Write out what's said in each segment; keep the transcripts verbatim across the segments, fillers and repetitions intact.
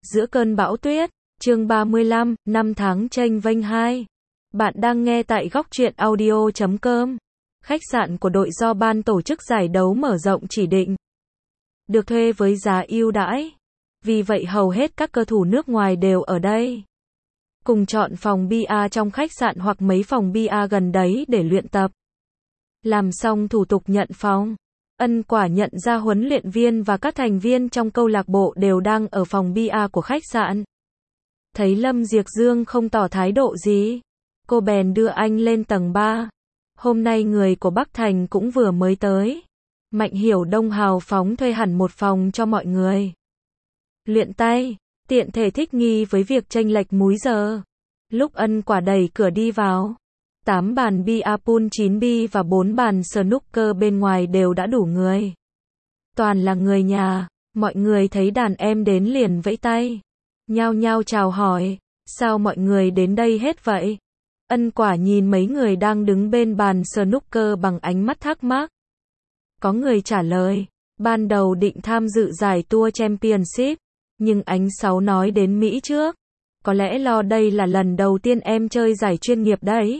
Giữa cơn bão tuyết, chương ba mươi lăm, năm tháng chênh vênh hai. Bạn đang nghe tại góc truyện audio chấm com. Khách sạn của đội do ban tổ chức giải đấu mở rộng chỉ định. Được thuê với giá ưu đãi. Vì vậy hầu hết các cầu thủ nước ngoài đều ở đây. Cùng chọn phòng bia trong khách sạn hoặc mấy phòng bia gần đấy để luyện tập. Làm xong thủ tục nhận phòng. Ân quả nhận ra huấn luyện viên và các thành viên trong câu lạc bộ đều đang ở phòng bia của khách sạn. Thấy Lâm Diệc Dương không tỏ thái độ gì, cô bèn đưa anh lên tầng ba. Hôm nay người của Bắc Thành cũng vừa mới tới. Mạnh Hiểu Đông hào phóng thuê hẳn một phòng cho mọi người. Luyện tay, tiện thể thích nghi với việc chênh lệch múi giờ. Lúc Ân quả đẩy cửa đi vào, tám bàn bia pool chín bi và bốn bàn snooker bên ngoài đều đã đủ người. Toàn là người nhà, mọi người thấy đàn em đến liền vẫy tay. Nhao nhao chào hỏi, sao mọi người đến đây hết vậy? Ân quả nhìn mấy người đang đứng bên bàn snooker bằng ánh mắt thắc mắc. Có người trả lời, ban đầu định tham dự giải Tour Championship, nhưng anh Sáu nói đến Mỹ trước. Có lẽ lo đây là lần đầu tiên em chơi giải chuyên nghiệp đấy.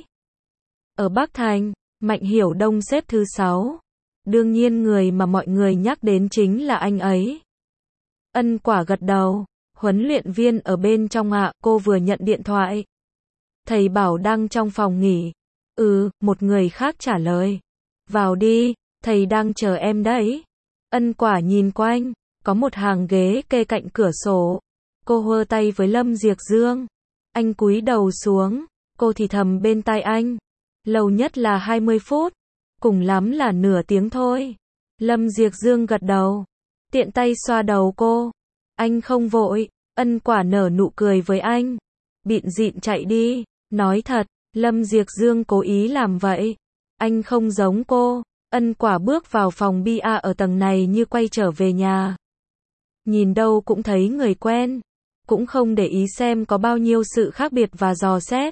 Ở Bắc Thành, Mạnh Hiểu Đông xếp thứ sáu. Đương nhiên người mà mọi người nhắc đến chính là anh ấy. Ân quả gật đầu, huấn luyện viên ở bên trong ạ, cô vừa nhận điện thoại. Thầy bảo đang trong phòng nghỉ. Ừ, một người khác trả lời. Vào đi, thầy đang chờ em đấy. Ân quả nhìn quanh, có một hàng ghế kê cạnh cửa sổ. Cô hơ tay với Lâm Diệc Dương. Anh cúi đầu xuống, cô thì thầm bên tai anh. Lâu nhất là hai mươi phút, cùng lắm là nửa tiếng thôi. Lâm Diệc Dương gật đầu, tiện tay xoa đầu cô. Anh không vội. Ân quả nở nụ cười với anh. Bịn dịn chạy đi. Nói thật, Lâm Diệc Dương cố ý làm vậy. Anh không giống cô. Ân quả bước vào phòng bia ở tầng này như quay trở về nhà. Nhìn đâu cũng thấy người quen. Cũng không để ý xem có bao nhiêu sự khác biệt và dò xét.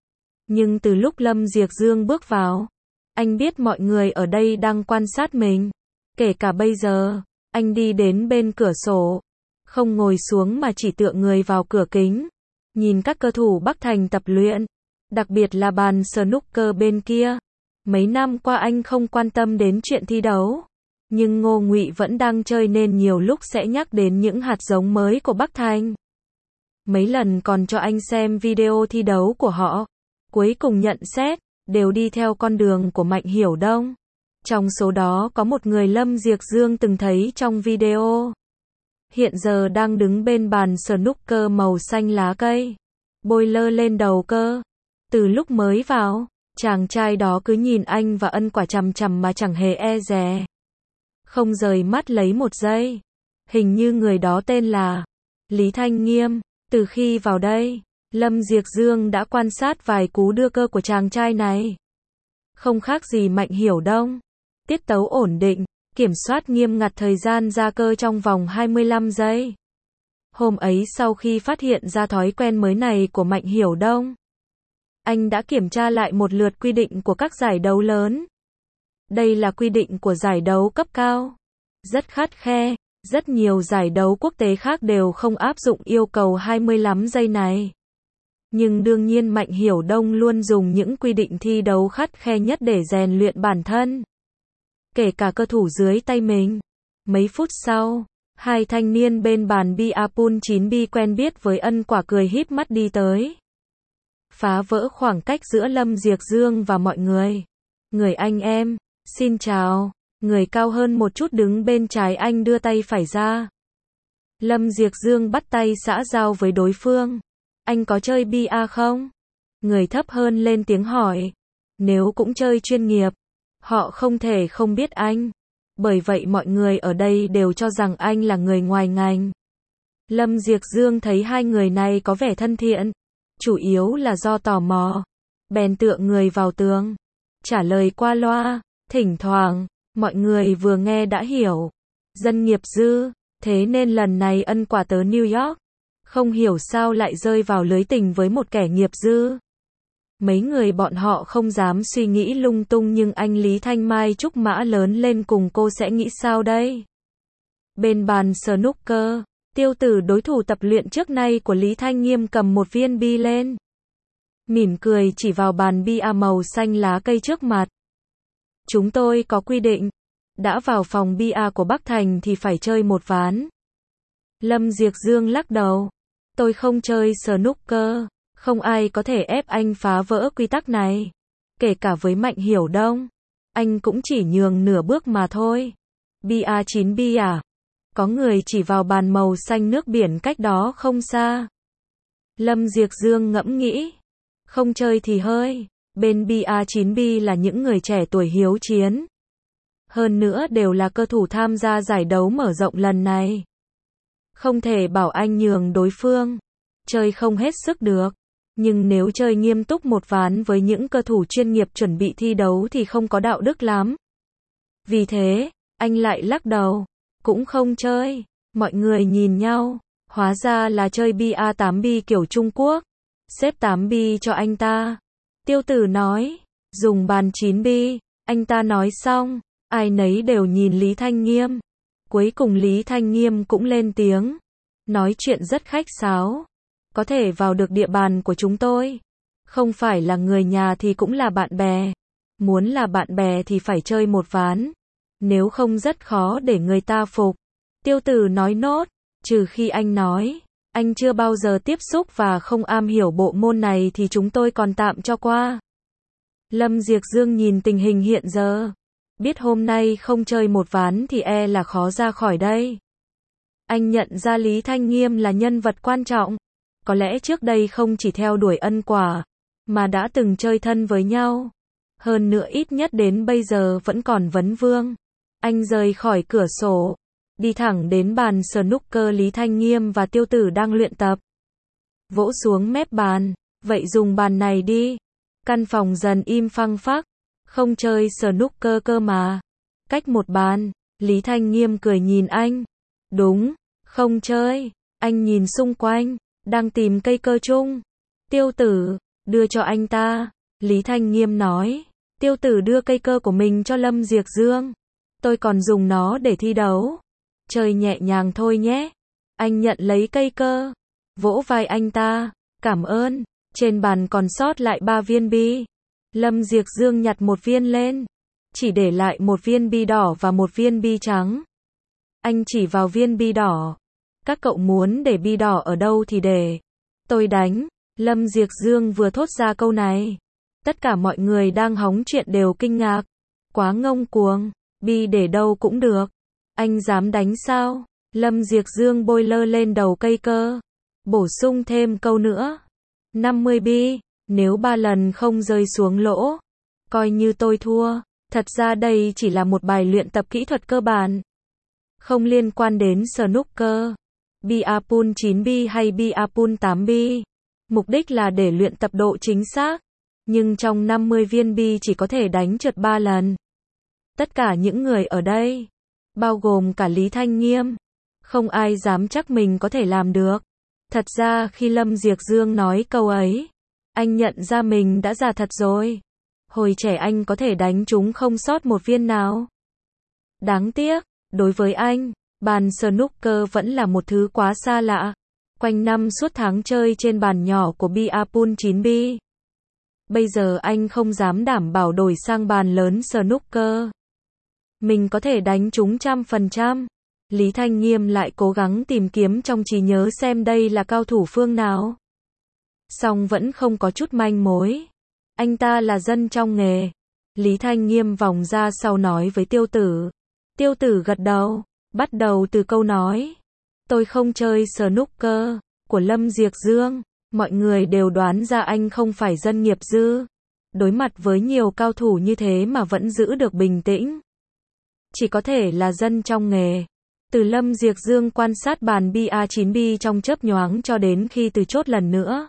Nhưng từ lúc Lâm Diệc Dương bước vào, anh biết mọi người ở đây đang quan sát mình. Kể cả bây giờ, anh đi đến bên cửa sổ, không ngồi xuống mà chỉ tựa người vào cửa kính, nhìn các cầu thủ Bắc Thành tập luyện, đặc biệt là bàn snooker bên kia. Mấy năm qua anh không quan tâm đến chuyện thi đấu, nhưng Ngô Ngụy vẫn đang chơi nên nhiều lúc sẽ nhắc đến những hạt giống mới của Bắc Thành. Mấy lần còn cho anh xem video thi đấu của họ. Cuối cùng nhận xét, đều đi theo con đường của Mạnh Hiểu Đông. Trong số đó có một người Lâm Diệc Dương từng thấy trong video. Hiện giờ đang đứng bên bàn snooker màu xanh lá cây. Bôi lơ lên đầu cơ. Từ lúc mới vào, chàng trai đó cứ nhìn anh và Ân quả chằm chằm mà chẳng hề e dè. Không rời mắt lấy một giây. Hình như người đó tên là Lý Thanh Nghiêm. Từ khi vào đây, Lâm Diệc Dương đã quan sát vài cú đưa cơ của chàng trai này. Không khác gì Mạnh Hiểu Đông. Tiết tấu ổn định, kiểm soát nghiêm ngặt thời gian ra cơ trong vòng hai mươi lăm giây. Hôm ấy sau khi phát hiện ra thói quen mới này của Mạnh Hiểu Đông, anh đã kiểm tra lại một lượt quy định của các giải đấu lớn. Đây là quy định của giải đấu cấp cao. Rất khắt khe. Rất nhiều giải đấu quốc tế khác đều không áp dụng yêu cầu hai mươi lăm giây này. Nhưng đương nhiên Mạnh Hiểu Đông luôn dùng những quy định thi đấu khắt khe nhất để rèn luyện bản thân. Kể cả cơ thủ dưới tay mình. Mấy phút sau, hai thanh niên bên bàn bia pool chín bi quen biết với Ân quả cười híp mắt đi tới. Phá vỡ khoảng cách giữa Lâm Diệc Dương và mọi người. Người anh em, xin chào. Người cao hơn một chút đứng bên trái anh đưa tay phải ra. Lâm Diệc Dương bắt tay xã giao với đối phương. Anh có chơi bia không? Người thấp hơn lên tiếng hỏi. Nếu cũng chơi chuyên nghiệp, họ không thể không biết anh. Bởi vậy mọi người ở đây đều cho rằng anh là người ngoài ngành. Lâm Diệc Dương thấy hai người này có vẻ thân thiện. Chủ yếu là do tò mò. Bèn tựa người vào tường. Trả lời qua loa. Thỉnh thoảng, mọi người vừa nghe đã hiểu. Dân nghiệp dư. Thế nên lần này Ân quả tới New York. Không hiểu sao lại rơi vào lưới tình với một kẻ nghiệp dư. Mấy người bọn họ không dám suy nghĩ lung tung nhưng anh Lý Thanh Mai trúc mã lớn lên cùng cô sẽ nghĩ sao đây? Bên bàn snooker, Tiêu Tử đối thủ tập luyện trước nay của Lý Thanh Nghiêm cầm một viên bi lên. Mỉm cười chỉ vào bàn bia màu xanh lá cây trước mặt. Chúng tôi có quy định, đã vào phòng bia của Bắc Thành thì phải chơi một ván. Lâm Diệc Dương lắc đầu. Tôi không chơi snooker, không ai có thể ép anh phá vỡ quy tắc này. Kể cả với Mạnh Hiểu Đông, anh cũng chỉ nhường nửa bước mà thôi. Bia chín bi à? Có người chỉ vào bàn màu xanh nước biển cách đó không xa. Lâm Diệc Dương ngẫm nghĩ. Không chơi thì hơi. Bên bia chín bi là những người trẻ tuổi hiếu chiến. Hơn nữa đều là cơ thủ tham gia giải đấu mở rộng lần này. Không thể bảo anh nhường đối phương. Chơi không hết sức được. Nhưng nếu chơi nghiêm túc một ván với những cơ thủ chuyên nghiệp chuẩn bị thi đấu thì không có đạo đức lắm. Vì thế, anh lại lắc đầu. Cũng không chơi. Mọi người nhìn nhau. Hóa ra là chơi bia tám bi kiểu Trung Quốc. Xếp tám bi cho anh ta. Tiêu Tử nói. Dùng bàn chín bi. Anh ta nói xong. Ai nấy đều nhìn Lý Thanh Nghiêm. Cuối cùng Lý Thanh Nghiêm cũng lên tiếng. Nói chuyện rất khách sáo. Có thể vào được địa bàn của chúng tôi. Không phải là người nhà thì cũng là bạn bè. Muốn là bạn bè thì phải chơi một ván. Nếu không rất khó để người ta phục. Tiêu Tử nói nốt. Trừ khi anh nói. Anh chưa bao giờ tiếp xúc và không am hiểu bộ môn này thì chúng tôi còn tạm cho qua. Lâm Diệc Dương nhìn tình hình hiện giờ. Biết hôm nay không chơi một ván thì e là khó ra khỏi đây. Anh nhận ra Lý Thanh Nghiêm là nhân vật quan trọng. Có lẽ trước đây không chỉ theo đuổi ân quả, mà đã từng chơi thân với nhau. Hơn nữa ít nhất đến bây giờ vẫn còn vấn vương. Anh rời khỏi cửa sổ, đi thẳng đến bàn snooker Lý Thanh Nghiêm và Tiêu Tử đang luyện tập. Vỗ xuống mép bàn, vậy dùng bàn này đi. Căn phòng dần im phăng phắc. Không chơi snooker cơ mà. Cách một bàn, Lý Thanh Nghiêm cười nhìn anh. Đúng, không chơi. Anh nhìn xung quanh, đang tìm cây cơ chung. Tiêu Tử, đưa cho anh ta. Lý Thanh Nghiêm nói. Tiêu Tử đưa cây cơ của mình cho Lâm Diệc Dương. Tôi còn dùng nó để thi đấu. Chơi nhẹ nhàng thôi nhé. Anh nhận lấy cây cơ. Vỗ vai anh ta. Cảm ơn. Trên bàn còn sót lại ba viên bi. Lâm Diệc Dương nhặt một viên lên. Chỉ để lại một viên bi đỏ và một viên bi trắng. Anh chỉ vào viên bi đỏ. Các cậu muốn để bi đỏ ở đâu thì để. Tôi đánh. Lâm Diệc Dương vừa thốt ra câu này. Tất cả mọi người đang hóng chuyện đều kinh ngạc. Quá ngông cuồng. Bi để đâu cũng được. Anh dám đánh sao? Lâm Diệc Dương bôi lơ lên đầu cây cơ. Bổ sung thêm câu nữa. năm mươi bi. Nếu ba lần không rơi xuống lỗ, coi như tôi thua. Thật ra đây chỉ là một bài luyện tập kỹ thuật cơ bản. Không liên quan đến snooker. Bia pool chín bi hay bia pool tám bi. Mục đích là để luyện tập độ chính xác. Nhưng trong năm mươi viên bi chỉ có thể đánh trượt ba lần. Tất cả những người ở đây, bao gồm cả Lý Thanh Nghiêm, không ai dám chắc mình có thể làm được. Thật ra khi Lâm Diệc Dương nói câu ấy, anh nhận ra mình đã già thật rồi. Hồi trẻ anh có thể đánh chúng không sót một viên nào. Đáng tiếc, đối với anh, bàn snooker vẫn là một thứ quá xa lạ. Quanh năm suốt tháng chơi trên bàn nhỏ của bia pool chín bi. Bây giờ anh không dám đảm bảo đổi sang bàn lớn snooker. Mình có thể đánh chúng trăm phần trăm. Lý Thanh Nghiêm lại cố gắng tìm kiếm trong trí nhớ xem đây là cao thủ phương nào. Song vẫn không có chút manh mối. Anh ta là dân trong nghề. Lý Thanh Nghiêm vòng ra sau nói với Tiêu Tử. Tiêu Tử gật đầu, bắt đầu từ câu nói. Tôi không chơi snooker, của Lâm Diệc Dương. Mọi người đều đoán ra anh không phải dân nghiệp dư. Đối mặt với nhiều cao thủ như thế mà vẫn giữ được bình tĩnh. Chỉ có thể là dân trong nghề. Từ Lâm Diệc Dương quan sát bàn bia chín bi trong chớp nhoáng cho đến khi từ chốt lần nữa.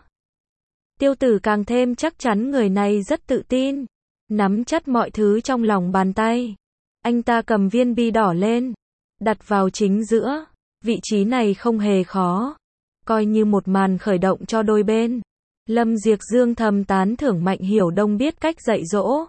Tiêu Tử càng thêm chắc chắn người này rất tự tin. Nắm chắc mọi thứ trong lòng bàn tay. Anh ta cầm viên bi đỏ lên. Đặt vào chính giữa. Vị trí này không hề khó. Coi như một màn khởi động cho đôi bên. Lâm Diệc Dương thầm tán thưởng Mạnh Hiểu Đông biết cách dạy dỗ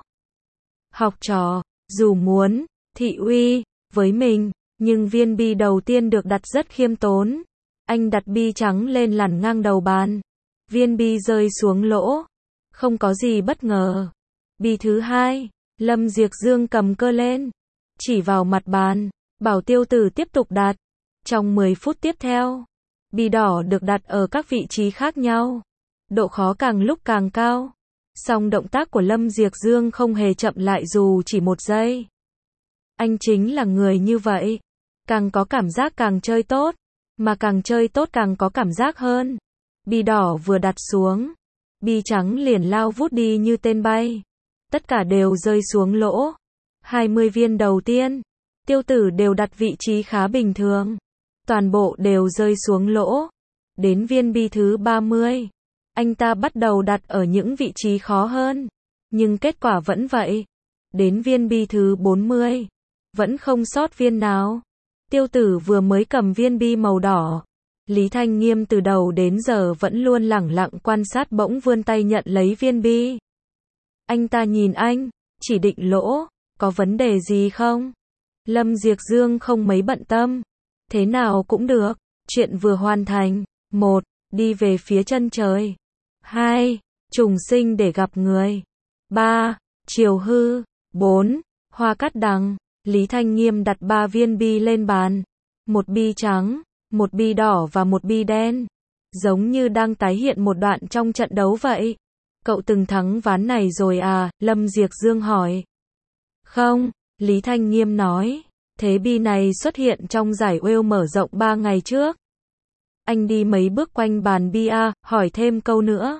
học trò, dù muốn thị uy với mình, nhưng viên bi đầu tiên được đặt rất khiêm tốn. Anh đặt bi trắng lên lằn ngang đầu bàn. Viên bi rơi xuống lỗ. Không có gì bất ngờ. Bi thứ hai, Lâm Diệc Dương cầm cơ lên, chỉ vào mặt bàn, bảo Tiêu Tử tiếp tục đặt. Trong mười phút tiếp theo, bi đỏ được đặt ở các vị trí khác nhau. Độ khó càng lúc càng cao. Song động tác của Lâm Diệc Dương không hề chậm lại dù chỉ một giây. Anh chính là người như vậy. Càng có cảm giác càng chơi tốt. Mà càng chơi tốt càng có cảm giác hơn. Bi đỏ vừa đặt xuống, bi trắng liền lao vút đi như tên bay. Tất cả đều rơi xuống lỗ. hai mươi viên đầu tiên, Tiêu Tử đều đặt vị trí khá bình thường. Toàn bộ đều rơi xuống lỗ. Đến viên bi thứ ba mươi, anh ta bắt đầu đặt ở những vị trí khó hơn. Nhưng kết quả vẫn vậy. Đến viên bi thứ bốn mươi, vẫn không sót viên nào. Tiêu Tử vừa mới cầm viên bi màu đỏ. Lý Thanh Nghiêm từ đầu đến giờ vẫn luôn lẳng lặng quan sát, bỗng vươn tay nhận lấy viên bi. Anh ta nhìn anh, chỉ định lỗ, có vấn đề gì không? Lâm Diệc Dương không mấy bận tâm. Thế nào cũng được, chuyện vừa hoàn thành. Một, đi về phía chân trời. Hai, trùng sinh để gặp người. Ba, chiều hư. Bốn, hoa cát đằng. Lý Thanh Nghiêm đặt ba viên bi lên bàn. Một bi trắng, một bi đỏ và một bi đen. Giống như đang tái hiện một đoạn trong trận đấu vậy. Cậu từng thắng ván này rồi à? Lâm Diệc Dương hỏi. Không, Lý Thanh Nghiêm nói. Thế bi này xuất hiện trong giải Wales mở rộng ba ngày trước. Anh đi mấy bước quanh bàn bi à, hỏi thêm câu nữa.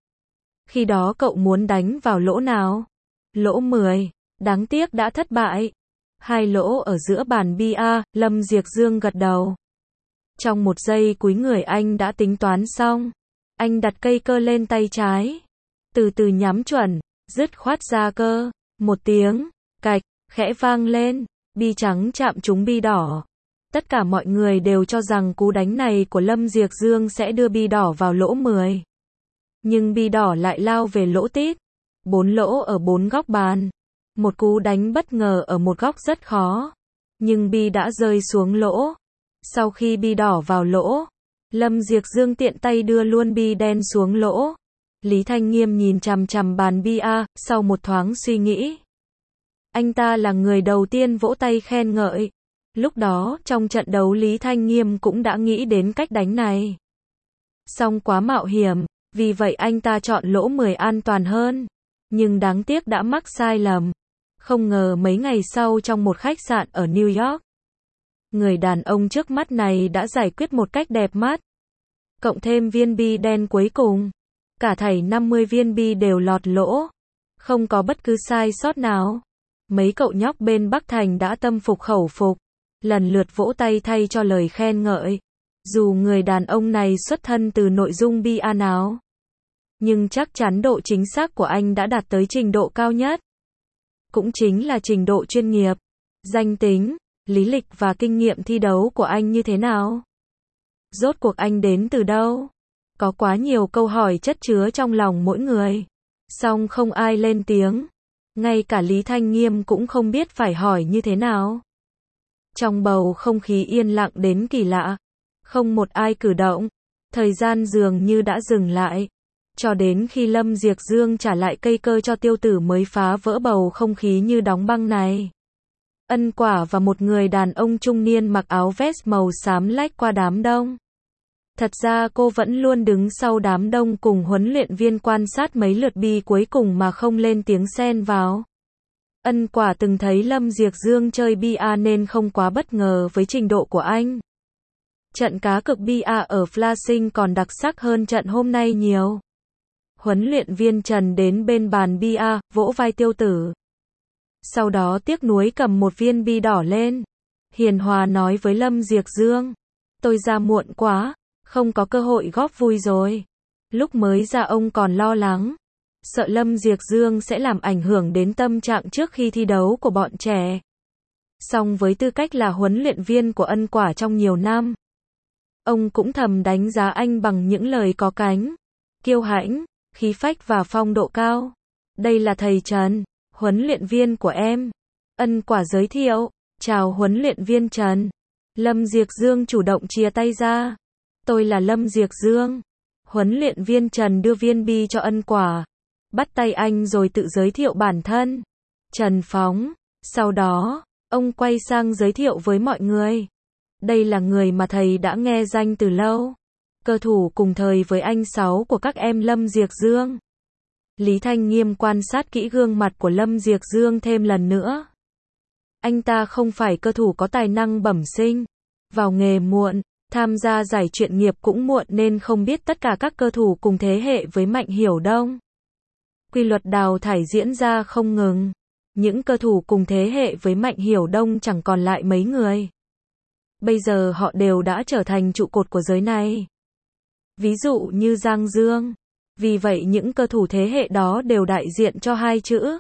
Khi đó cậu muốn đánh vào lỗ nào? Lỗ mười, đáng tiếc đã thất bại. Hai lỗ ở giữa bàn bi à, Lâm Diệc Dương gật đầu. Trong một giây cúi người anh đã tính toán xong. Anh đặt cây cơ lên tay trái. Từ từ nhắm chuẩn, dứt khoát ra cơ. Một tiếng, cạch, khẽ vang lên. Bi trắng chạm trúng bi đỏ. Tất cả mọi người đều cho rằng cú đánh này của Lâm Diệc Dương sẽ đưa bi đỏ vào lỗ mười. Nhưng bi đỏ lại lao về lỗ tít. Bốn lỗ ở bốn góc bàn. Một cú đánh bất ngờ ở một góc rất khó. Nhưng bi đã rơi xuống lỗ. Sau khi bi đỏ vào lỗ, Lâm Diệc Dương tiện tay đưa luôn bi đen xuống lỗ. Lý Thanh Nghiêm nhìn chằm chằm bàn bi a, sau một thoáng suy nghĩ. Anh ta là người đầu tiên vỗ tay khen ngợi. Lúc đó, trong trận đấu Lý Thanh Nghiêm cũng đã nghĩ đến cách đánh này. Song quá mạo hiểm, vì vậy anh ta chọn lỗ mười an toàn hơn. Nhưng đáng tiếc đã mắc sai lầm. Không ngờ mấy ngày sau trong một khách sạn ở New York, người đàn ông trước mắt này đã giải quyết một cách đẹp mắt. Cộng thêm viên bi đen cuối cùng, cả thảy năm mươi viên bi đều lọt lỗ. Không có bất cứ sai sót nào. Mấy cậu nhóc bên Bắc Thành đã tâm phục khẩu phục, lần lượt vỗ tay thay cho lời khen ngợi. Dù người đàn ông này xuất thân từ nội dung bi a nào, nhưng chắc chắn độ chính xác của anh đã đạt tới trình độ cao nhất. Cũng chính là trình độ chuyên nghiệp. Danh tính, lý lịch và kinh nghiệm thi đấu của anh như thế nào? Rốt cuộc anh đến từ đâu? Có quá nhiều câu hỏi chất chứa trong lòng mỗi người. Song không ai lên tiếng. Ngay cả Lý Thanh Nghiêm cũng không biết phải hỏi như thế nào. Trong bầu không khí yên lặng đến kỳ lạ. Không một ai cử động. Thời gian dường như đã dừng lại. Cho đến khi Lâm Diệc Dương trả lại cây cơ cho Tiêu Tử mới phá vỡ bầu không khí như đóng băng này. Ân Quả và một người đàn ông trung niên mặc áo vest màu xám lách qua đám đông. Thật ra cô vẫn luôn đứng sau đám đông cùng huấn luyện viên quan sát mấy lượt bi cuối cùng mà không lên tiếng xen vào. Ân Quả từng thấy Lâm Diệc Dương chơi bi a nên không quá bất ngờ với trình độ của anh. Trận cá cược bi a ở Flushing còn đặc sắc hơn trận hôm nay nhiều. Huấn luyện viên Trần đến bên bàn bi a, vỗ vai Tiêu Tử. Sau đó tiếc nuối cầm một viên bi đỏ lên. Hiền hòa nói với Lâm Diệc Dương. Tôi ra muộn quá, không có cơ hội góp vui rồi. Lúc mới ra ông còn lo lắng. Sợ Lâm Diệc Dương sẽ làm ảnh hưởng đến tâm trạng trước khi thi đấu của bọn trẻ. Song với tư cách là huấn luyện viên của Ân Quả trong nhiều năm, ông cũng thầm đánh giá anh bằng những lời có cánh, kiêu hãnh, khí phách và phong độ cao. Đây là thầy Trần, huấn luyện viên của em. Ân Quả giới thiệu. Chào huấn luyện viên Trần. Lâm Diệc Dương chủ động chia tay ra. Tôi là Lâm Diệc Dương. Huấn luyện viên Trần đưa viên bi cho Ân Quả. Bắt tay anh rồi tự giới thiệu bản thân. Trần Phóng. Sau đó, ông quay sang giới thiệu với mọi người. Đây là người mà thầy đã nghe danh từ lâu. Cơ thủ cùng thời với anh Sáu của các em Lâm Diệc Dương. Lý Thanh Nghiêm quan sát kỹ gương mặt của Lâm Diệc Dương thêm lần nữa. Anh ta không phải cơ thủ có tài năng bẩm sinh. Vào nghề muộn, tham gia giải chuyên nghiệp cũng muộn nên không biết tất cả các cơ thủ cùng thế hệ với Mạnh Hiểu Đông. Quy luật đào thải diễn ra không ngừng. Những cơ thủ cùng thế hệ với Mạnh Hiểu Đông chẳng còn lại mấy người. Bây giờ họ đều đã trở thành trụ cột của giới này. Ví dụ như Giang Dương. Vì vậy những cơ thủ thế hệ đó đều đại diện cho hai chữ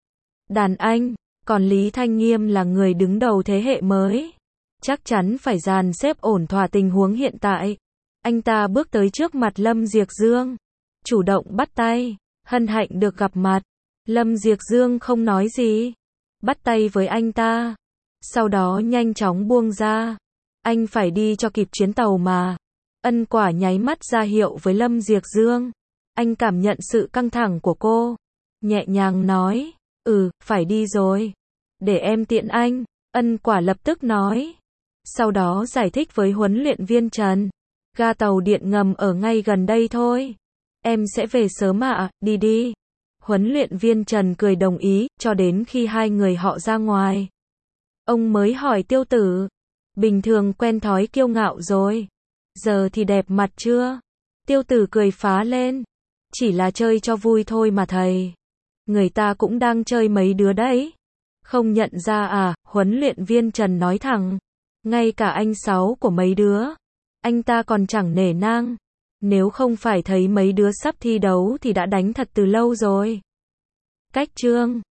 đàn anh, còn Lý Thanh Nghiêm là người đứng đầu thế hệ mới. Chắc chắn phải dàn xếp ổn thỏa tình huống hiện tại. Anh ta bước tới trước mặt Lâm Diệc Dương, chủ động bắt tay, hân hạnh được gặp mặt. Lâm Diệc Dương không nói gì, bắt tay với anh ta, sau đó nhanh chóng buông ra. Anh phải đi cho kịp chuyến tàu mà. Ân Quả nháy mắt ra hiệu với Lâm Diệc Dương. Anh cảm nhận sự căng thẳng của cô, nhẹ nhàng nói, ừ, phải đi rồi. Để em tiện anh. Ân Quả lập tức nói. Sau đó giải thích với huấn luyện viên Trần. Ga tàu điện ngầm ở ngay gần đây thôi. Em sẽ về sớm ạ, đi đi. Huấn luyện viên Trần cười đồng ý, cho đến khi hai người họ ra ngoài. Ông mới hỏi Tiêu Tử. Bình thường quen thói kiêu ngạo rồi. Giờ thì đẹp mặt chưa? Tiêu Tử cười phá lên. Chỉ là chơi cho vui thôi mà thầy. Người ta cũng đang chơi mấy đứa đấy. Không nhận ra à? Huấn luyện viên Trần nói thẳng. Ngay cả anh Sáu của mấy đứa, anh ta còn chẳng nể nang. Nếu không phải thấy mấy đứa sắp thi đấu thì đã đánh thật từ lâu rồi. Cách chương